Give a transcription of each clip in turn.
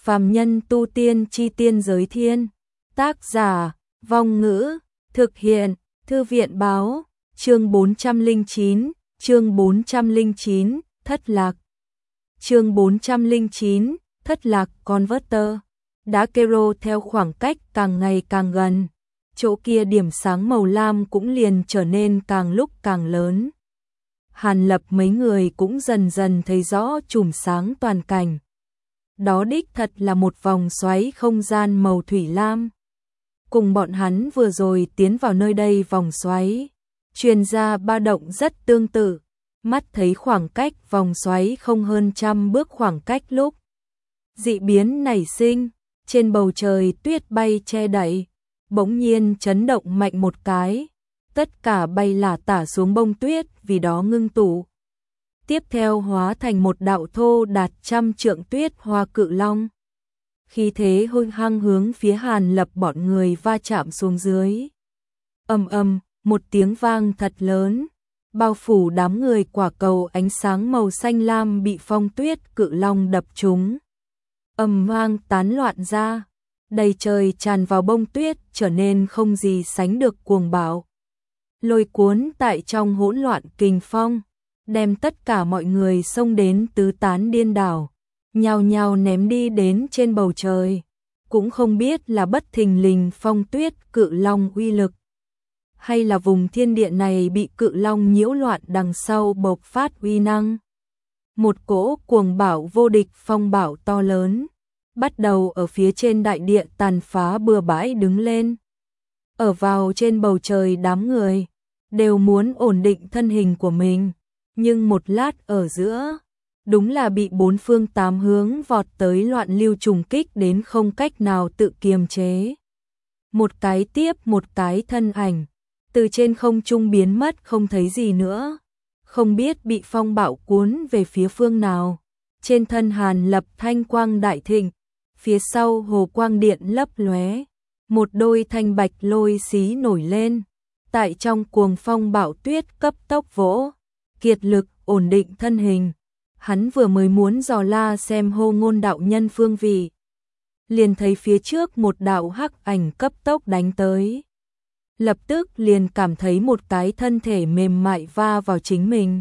Phàm nhân tu tiên chi tiên giới thiên. Tác giả, Vong Ngữ, thực hiện, Thư viện báo, chương 409, thất lạc. Chương 409, thất lạc Converter. Đá Kero theo khoảng cách càng ngày càng gần. Chỗ kia điểm sáng màu lam cũng liền trở nên càng lúc càng lớn. Hàn Lập mấy người cũng dần dần thấy rõ chùm sáng toàn cảnh. Đó đích thật là một vòng xoáy không gian màu thủy lam. Cùng bọn hắn vừa rồi tiến vào nơi đây vòng xoáy, truyền ra ba động rất tương tự. Mắt thấy khoảng cách vòng xoáy không hơn 100 bước khoảng cách lúc dị biến nảy sinh, trên bầu trời tuyết bay che đậy, bỗng nhiên chấn động mạnh một cái, tất cả bay lả tả xuống bông tuyết vì đó ngưng tụ. Tiếp theo hóa thành một đạo thô đạt 100 trượng tuyết hoa cự long. Khí thế hung hăng hướng phía Hàn Lập bọn người va chạm xuống dưới. Ầm ầm, một tiếng vang thật lớn, bao phủ đám người quả cầu ánh sáng màu xanh lam bị phong tuyết cự long đập trúng. Ầm vang tán loạn ra, đầy trời tràn vào bông tuyết trở nên không gì sánh được cuồng bạo. Lôi cuốn tại trong hỗn loạn kình phong, đem tất cả mọi người xông đến tứ tán điên đảo, nhao nhao ném đi đến trên bầu trời. Cũng không biết là bất thình lình phong tuyết cự long uy lực, hay là vùng thiên địa này bị cự long nhiễu loạn đằng sau bộc phát uy năng. Một cỗ cuồng bạo vô địch phong bạo to lớn, bắt đầu ở phía trên đại địa tàn phá bừa bãi đứng lên. Ở vào trên bầu trời đám người, đều muốn ổn định thân hình của mình, nhưng một lát ở giữa, đúng là bị bốn phương tám hướng vọt tới loạn lưu trùng kích đến không cách nào tự kiềm chế. Một cái tiếp một cái thân ảnh, từ trên không trung biến mất không thấy gì nữa, không biết bị phong bạo cuốn về phía phương nào. Trên thân Hàn Lập thanh quang đại thịnh, phía sau hồ quang điện lấp lóe, một đôi thanh bạch lôi xí nổi lên, tại trong cuồng phong bạo tuyết cấp tốc vỗ, kiệt lực ổn định thân hình. Hắn vừa mới muốn dò la xem Hô Ngôn đạo nhân phương vị, liền thấy phía trước một đạo hắc ảnh cấp tốc đánh tới. Lập tức liền cảm thấy một cái thân thể mềm mại va vào chính mình.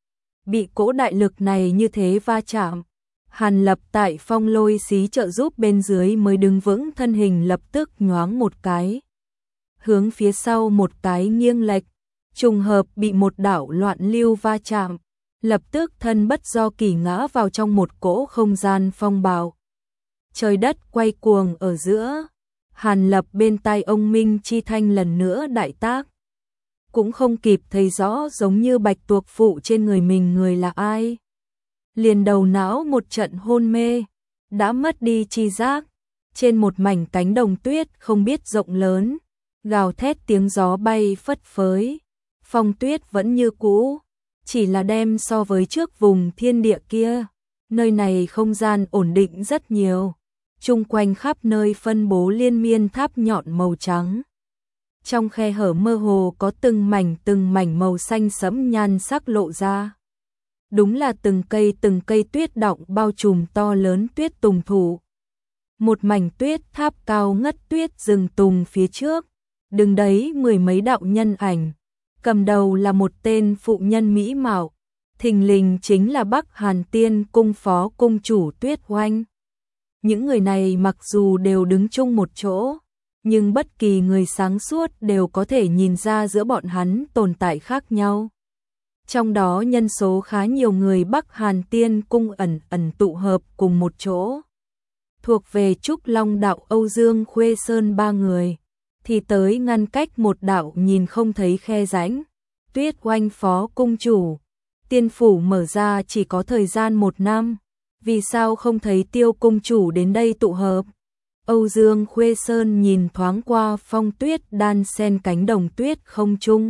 Bị cỗ đại lực này như thế va chạm, Hàn Lập tại phong lôi xí trợ giúp bên dưới mới đứng vững, thân hình lập tức nhoáng một cái, hướng phía sau một cái nghiêng lệch, trùng hợp bị một đạo loạn lưu va chạm, lập tức thân bất do kỳ ngã vào trong một cỗ không gian phong bạo. Trời đất quay cuồng ở giữa, Hàn Lập bên tai ông minh chi thanh lần nữa đại tác. Cũng không kịp thấy rõ giống như bạch tuộc phụ trên người mình người là ai. Liền đầu não một trận hôn mê, đã mất đi chi giác. Trên một mảnh cánh đồng tuyết không biết rộng lớn, gào thét tiếng gió bay phất phới. Phong tuyết vẫn như cũ, chỉ là đem so với trước vùng thiên địa kia, nơi này không gian ổn định rất nhiều. Chung quanh khắp nơi phân bố liên miên tháp nhọn màu trắng. Trong khe hở mơ hồ có từng mảnh màu xanh sẫm nhan sắc lộ ra. Đúng là từng cây tuyết đọng bao trùm to lớn tuyết tùng thụ. Một mảnh tuyết tháp cao ngất tuyết rừng tùng phía trước, đứng đấy mười mấy đạo nhân ảnh. Cầm đầu là một tên phụ nhân mỹ mạo, thình lình chính là Bắc Hàn Tiên cung phó cung chủ Tuyết Oanh. Những người này mặc dù đều đứng chung một chỗ, nhưng bất kỳ người sáng suốt đều có thể nhìn ra giữa bọn hắn tồn tại khác nhau. Trong đó nhân số khá nhiều người Bắc Hàn Tiên cung ẩn tụ hợp cùng một chỗ. Thuộc về Trúc Long đạo Âu Dương Khuê Sơn ba người, thì tới ngăn cách một đạo nhìn không thấy khe rãnh. Tuyết Oanh phó cung chủ, tiên phủ mở ra chỉ có thời gian 1 năm. Vì sao không thấy Tiêu cung chủ đến đây tụ hợp? Âu Dương Khuê Sơn nhìn thoáng qua phong tuyết đan xen cánh đồng tuyết không trung,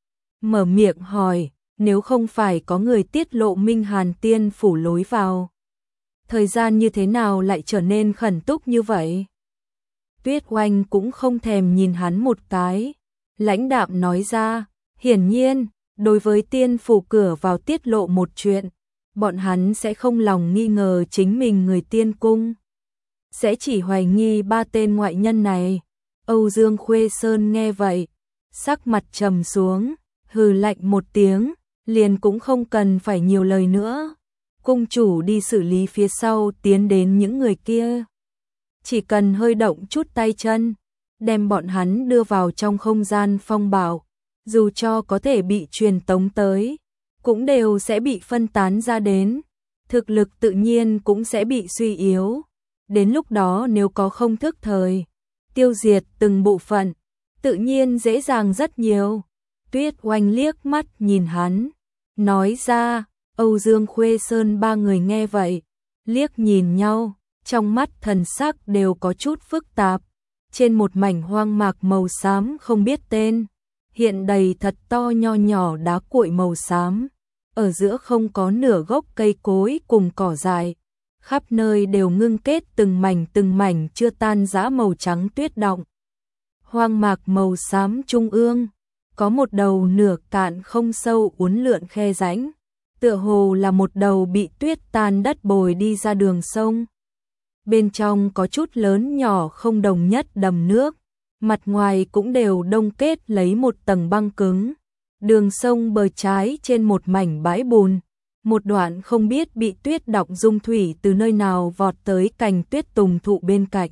mở miệng hỏi, nếu không phải có người tiết lộ Minh Hàn Tiên phủ lối vào, thời gian như thế nào lại trở nên khẩn túc như vậy? Tuyết Oanh cũng không thèm nhìn hắn một cái, lãnh đạm nói ra, hiển nhiên, đối với tiên phủ cửa vào tiết lộ một chuyện, bọn hắn sẽ không lòng nghi ngờ chính mình người tiên cung. sẽ chỉ hoài nghi ba tên ngoại nhân này. Âu Dương Khuê Sơn nghe vậy, sắc mặt trầm xuống, hừ lạnh một tiếng, liền cũng không cần phải nhiều lời nữa. Cung chủ đi xử lý phía sau tiến đến những người kia. Chỉ cần hơi động chút tay chân, đem bọn hắn đưa vào trong không gian phong bảo, dù cho có thể bị truyền tống tới, cũng đều sẽ bị phân tán ra đến. Thực lực tự nhiên cũng sẽ bị suy yếu. Đến lúc đó nếu có không thức thời, tiêu diệt từng bộ phận, tự nhiên dễ dàng rất nhiều. Tuyết Oanh liếc mắt nhìn hắn, nói ra. Âu Dương Khuê Sơn ba người nghe vậy, liếc nhìn nhau, trong mắt thần sắc đều có chút phức tạp. Trên một mảnh hoang mạc màu xám không biết tên, hiện đầy thật to nho nhỏ đá cuội màu xám. Ở giữa không có nửa gốc cây cối cùng cỏ dại, khắp nơi đều ngưng kết từng mảnh chưa tan rã màu trắng tuyết động. Hoang mạc màu xám trung ương, có một đầu nửa cạn không sâu uốn lượn khe rãnh, tựa hồ là một đầu bị tuyết tan đất bồi đi ra đường sông. Bên trong có chút lớn nhỏ không đồng nhất đầm nước, mặt ngoài cũng đều đông kết lấy một tầng băng cứng. Đường sông bờ trái trên một mảnh bãi bùn, một đoạn không biết bị tuyết đọng dung thủy từ nơi nào vọt tới cành tuyết tùng thụ bên cạnh.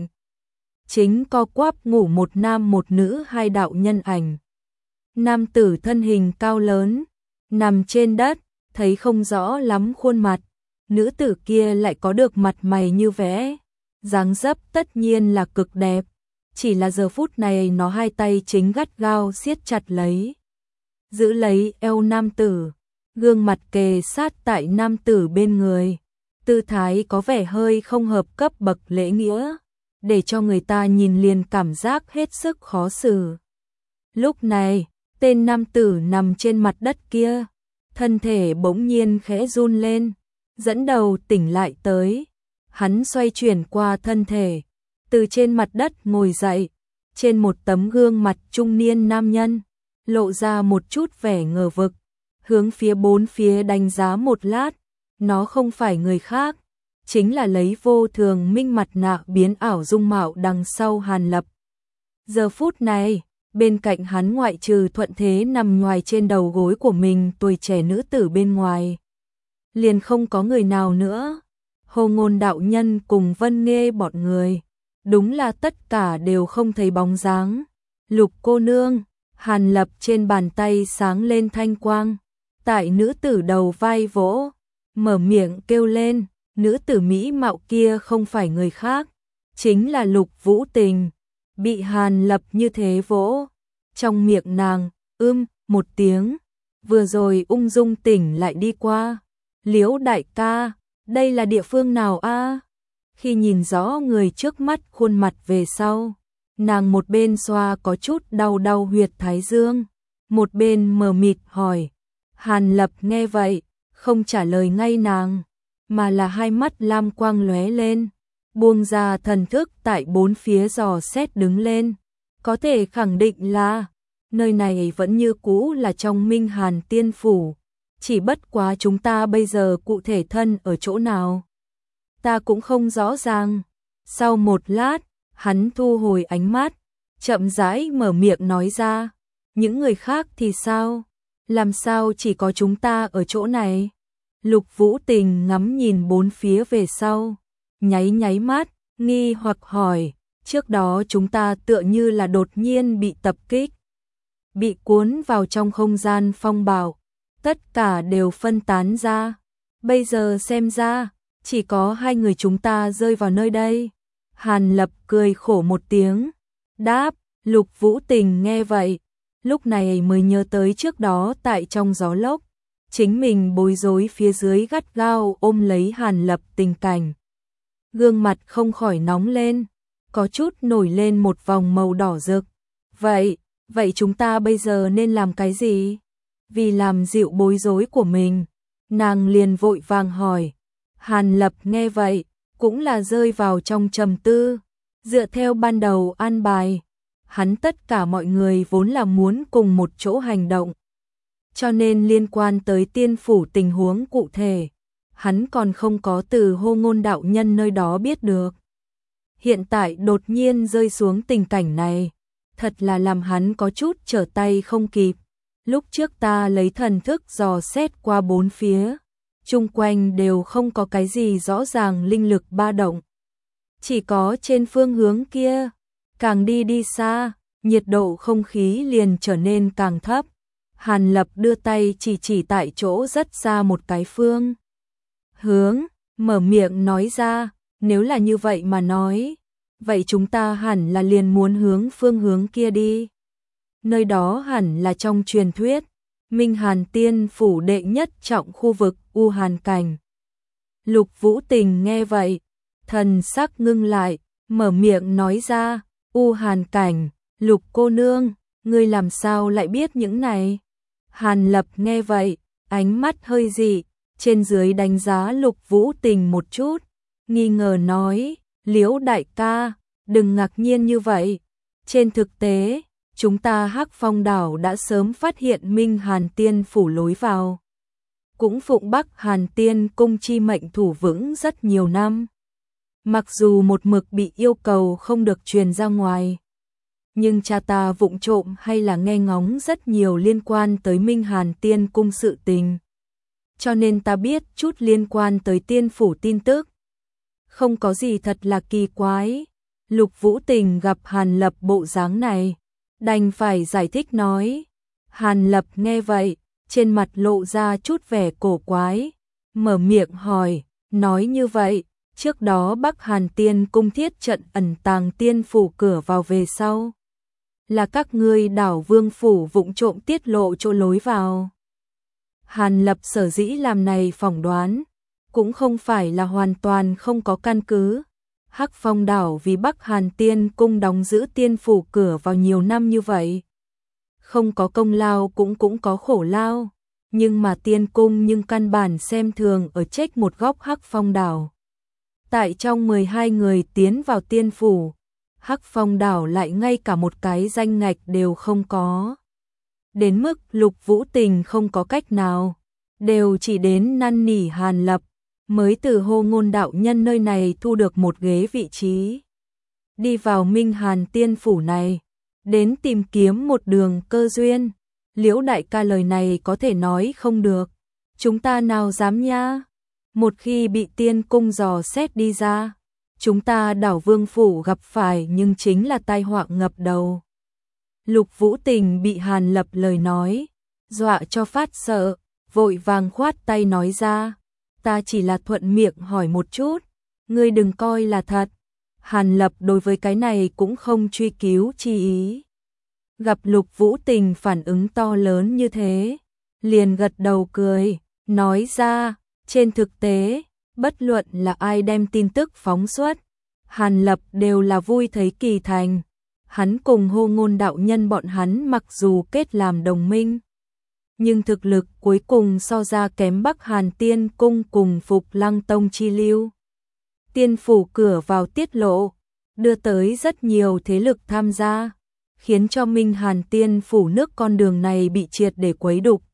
Chính co quắp ngủ một nam một nữ hai đạo nhân ảnh. Nam tử thân hình cao lớn, nằm trên đất, thấy không rõ lắm khuôn mặt. Nữ tử kia lại có được mặt mày như vẽ, dáng dấp tất nhiên là cực đẹp. Chỉ là giờ phút này nó hai tay chính gắt gao siết chặt lấy, giữ lấy eo nam tử, gương mặt kề sát tại nam tử bên người. Tư thái có vẻ hơi không hợp cấp bậc lễ nghĩa, để cho người ta nhìn liền cảm giác hết sức khó xử. Lúc này, tên nam tử nằm trên mặt đất kia, thân thể bỗng nhiên khẽ run lên, dẫn đầu tỉnh lại tới. Hắn xoay chuyển qua thân thể, từ trên mặt đất ngồi dậy, trên một tấm gương mặt trung niên nam nhân, lộ ra một chút vẻ ngờ vực, hướng phía bốn phía đánh giá một lát. Nó không phải người khác, chính là lấy vô thường minh mặt nạ biến ảo dung mạo đằng sau Hàn Lập. Giờ phút này, bên cạnh hắn ngoại trừ Thuận Thế nằm ngoài trên đầu gối của mình tuổi trẻ nữ tử bên ngoài, liền không có người nào nữa. Hồ Ngôn đạo nhân cùng Vân Nghê bọn người, đúng là tất cả đều không thấy bóng dáng. Lục cô nương, Hàn Lập trên bàn tay sáng lên thanh quang, tại nữ tử đầu vai vỗ, mở miệng kêu lên. Nữ tử mỹ mạo kia không phải người khác, chính là Lục Vũ Tình. Bị Hàn Lập như thế vỗ, trong miệng nàng một tiếng, vừa rồi ung dung tỉnh lại đi qua. Liễu đại ca, đây là địa phương nào a? Khi nhìn rõ người trước mắt khuôn mặt về sau, nàng một bên xoa có chút đau huyệt thái dương, một bên mờ mịt hỏi. Hàn Lập nghe vậy, không trả lời ngay nàng, mà là hai mắt lam quang lóe lên, buông ra thần thức tại bốn phía dò xét đứng lên. Có thể khẳng định là nơi này vẫn như cũ là trong Minh Hàn Tiên Phủ, chỉ bất quá chúng ta bây giờ cụ thể thân ở chỗ nào, ta cũng không rõ ràng. Sau một lát, hắn thu hồi ánh mắt, chậm rãi mở miệng nói ra. Những người khác thì sao? Làm sao chỉ có chúng ta ở chỗ này? Lục Vũ Tình ngắm nhìn bốn phía về sau, nháy mắt, nghi hoặc hỏi. Trước đó chúng ta tựa như là đột nhiên bị tập kích, bị cuốn vào trong không gian phong bạo, tất cả đều phân tán ra. Bây giờ xem ra, chỉ có hai người chúng ta rơi vào nơi đây. Hàn Lập cười khổ một tiếng, đáp. Lục Vũ Tình nghe vậy, lúc này mới nhớ tới trước đó tại trong gió lốc, chính mình bối rối phía dưới gắt gao ôm lấy Hàn Lập tình cảnh. Gương mặt không khỏi nóng lên, có chút nổi lên một vòng màu đỏ rực. Vậy chúng ta bây giờ nên làm cái gì? Vì làm dịu bối rối của mình, nàng liền vội vàng hỏi. Hàn Lập nghe vậy, cũng là rơi vào trong trầm tư. Dựa theo ban đầu an bài, hắn tất cả mọi người vốn là muốn cùng một chỗ hành động, cho nên liên quan tới tiên phủ tình huống cụ thể, hắn còn không có từ Hồ Ngôn đạo nhân nơi đó biết được. hiện tại đột nhiên rơi xuống tình cảnh này, thật là làm hắn có chút trở tay không kịp. Lúc trước ta lấy thần thức dò xét qua bốn phía, chung quanh đều không có cái gì rõ ràng linh lực ba động. Chỉ có trên phương hướng kia, càng đi xa, nhiệt độ không khí liền trở nên càng thấp. Hàn Lập đưa tay chỉ tại chỗ rất xa một cái phương hướng, mở miệng nói ra, nếu là như vậy mà nói, vậy chúng ta hẳn là liền muốn hướng phương hướng kia đi. Nơi đó hẳn là trong truyền thuyết, Minh Hàn Tiên phủ đệ nhất trọng khu vực U Hàn Cảnh. Lục Vũ Tình nghe vậy, thần sắc ngưng lại, mở miệng nói ra, U Hàn Cảnh, Lục cô nương, ngươi làm sao lại biết những này? Hàn Lập nghe vậy, ánh mắt hơi dị, trên dưới đánh giá Lục Vũ Tình một chút, nghi ngờ nói, Liễu đại ca, đừng ngạc nhiên như vậy. Trên thực tế, chúng ta Hắc Phong đảo đã sớm phát hiện Minh Hàn Tiên phủ lối vào. Cũng phụng Bắc Hàn Tiên cung chi mệnh thủ vững rất nhiều năm. Mặc dù một mực bị yêu cầu không được truyền ra ngoài, nhưng cha ta vụng trộm hay là nghe ngóng rất nhiều liên quan tới Minh Hàn Tiên cung sự tình. Cho nên ta biết chút liên quan tới tiên phủ tin tức. Không có gì thật là kỳ quái. Lục Vũ Tình gặp Hàn Lập bộ dáng này, đành phải giải thích nói. Hàn Lập nghe vậy, trên mặt lộ ra chút vẻ cổ quái, mở miệng hỏi, nói như vậy, trước đó Bắc Hàn Tiên cung thiết trận ẩn tàng tiên phủ cửa vào về sau. Là các ngươi đảo Vương phủ vụng trộm tiết lộ chỗ lối vào. Hàn Lập sở dĩ làm này phỏng đoán, cũng không phải là hoàn toàn không có căn cứ. Hắc Phong đảo vì Bắc Hàn Tiên cung đóng giữ tiên phủ cửa vào nhiều năm như vậy. Không có công lao cũng có khổ lao, nhưng mà tiên cung nhưng căn bản xem thường ở trách một góc Hắc Phong đảo. Tại trong 12 người tiến vào tiên phủ, Hắc Phong đảo lại ngay cả một cái danh ngạch đều không có. Đến mức Lục Vũ Tình không có cách nào, đều chỉ đến năn nỉ Hàn Lập, mới từ Hô Ngôn đạo nhân nơi này thu được một ghế vị trí. Đi vào Minh Hàn Tiên phủ này, đến tìm kiếm một đường cơ duyên. Liễu đại ca lời này có thể nói không được, chúng ta nào dám nha. Một khi bị tiên cung dò xét đi ra, chúng ta đảo Vương phủ gặp phải nhưng chính là tai họa ngập đầu. Lục Vũ Tình bị Hàn Lập lời nói dọa cho phát sợ, vội vàng khoát tay nói ra, ta chỉ là thuận miệng hỏi một chút, ngươi đừng coi là thật. Hàn Lập đối với cái này cũng không truy cứu chi ý. Gặp Lục Vũ Tình phản ứng to lớn như thế, liền gật đầu cười, nói ra, trên thực tế, bất luận là ai đem tin tức phóng xuất, Hàn Lập đều là vui thấy kỳ thành. Hắn cùng Hô Ngôn đạo nhân bọn hắn mặc dù kết làm đồng minh, nhưng thực lực cuối cùng so ra kém Bắc Hàn Tiên cung cùng Phục Lăng Tông chi lưu. Tiên phủ cửa vào tiết lộ, đưa tới rất nhiều thế lực tham gia, khiến cho Minh Hàn Tiên phủ nước con đường này bị triệt để quấy đục.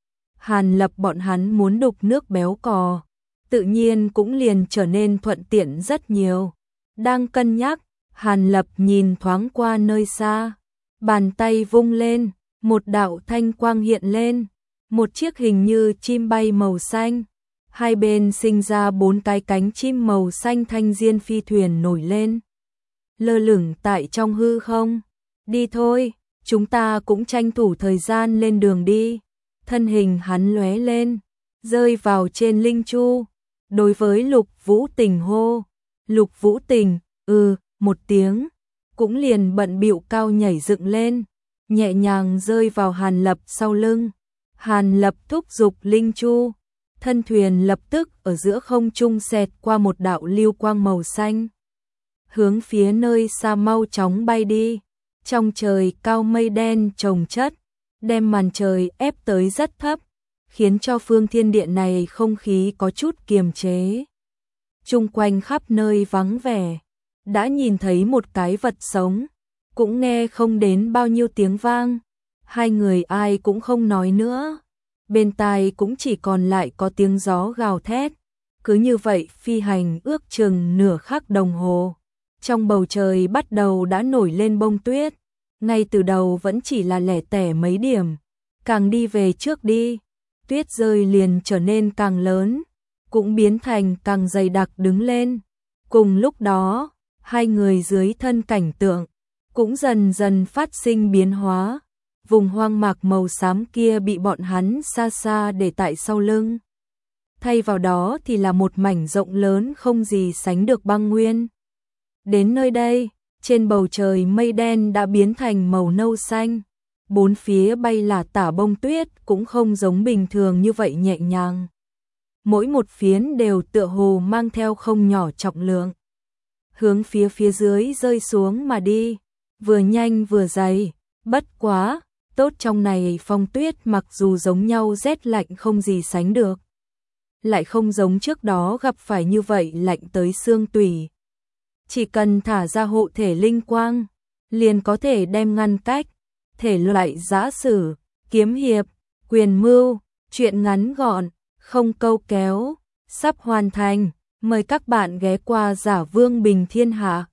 Hàn Lập bọn hắn muốn đục nước béo cò, tự nhiên cũng liền trở nên thuận tiện rất nhiều. Đang cân nhắc, Hàn Lập nhìn thoáng qua nơi xa, bàn tay vung lên, một đạo thanh quang hiện lên, một chiếc hình như chim bay màu xanh, hai bên sinh ra 4 cái cánh chim màu xanh thanh diên phi thuyền nổi lên, lơ lửng tại trong hư không. Đi thôi, chúng ta cũng tranh thủ thời gian lên đường đi. Thân hình hắn lóe lên, rơi vào trên linh chu, đối với Lục Vũ Tình hô. Lục Vũ Tình, một tiếng, cũng liền bận bịu cao nhảy dựng lên, nhẹ nhàng rơi vào Hàn Lập sau lưng. Hàn Lập thúc giục linh chu, thân thuyền lập tức ở giữa không trung xẹt qua một đạo lưu quang màu xanh, hướng phía nơi xa mau chóng bay đi. Trong trời cao mây đen chồng chất, đem màn trời ép tới rất thấp, khiến cho phương thiên địa này không khí có chút kiềm chế. Chung quanh khắp nơi vắng vẻ, đã nhìn thấy một cái vật sống, cũng nghe không đến bao nhiêu tiếng vang. Hai người ai cũng không nói nữa, bên tai cũng chỉ còn lại có tiếng gió gào thét. Cứ như vậy phi hành ước chừng nửa khắc đồng hồ, Trong bầu trời bắt đầu đã nổi lên bông tuyết, ngay từ đầu vẫn chỉ là lẻ tẻ mấy điểm, càng đi về trước đi, tuyết rơi liền trở nên càng lớn, cũng biến thành càng dày đặc đứng lên. Cùng lúc đó, hai người dưới thân cảnh tượng cũng dần dần phát sinh biến hóa. Vùng hoang mạc màu xám kia bị bọn hắn xa xa để tại sau lưng. Thay vào đó thì là một mảnh rộng lớn không gì sánh được băng nguyên. Đến nơi đây, trên bầu trời mây đen đã biến thành màu nâu xanh. Bốn phía bay là tả bông tuyết cũng không giống bình thường như vậy nhẹ nhàng. Mỗi một phiến đều tựa hồ mang theo không nhỏ trọng lượng. Hướng phía dưới rơi xuống mà đi, vừa nhanh vừa dày, bất quá, tốt trong này phong tuyết mặc dù giống nhau rét lạnh không gì sánh được. Lại không giống trước đó gặp phải như vậy lạnh tới xương tủy. Chỉ cần thả ra hộ thể linh quang, liền có thể đem ngăn cách, thể loại giã sử, kiếm hiệp, quyền mưu, truyện ngắn gọn, không câu kéo, sắp hoàn thành, mời các bạn ghé qua Giả Vương Bình Thiên Hạ.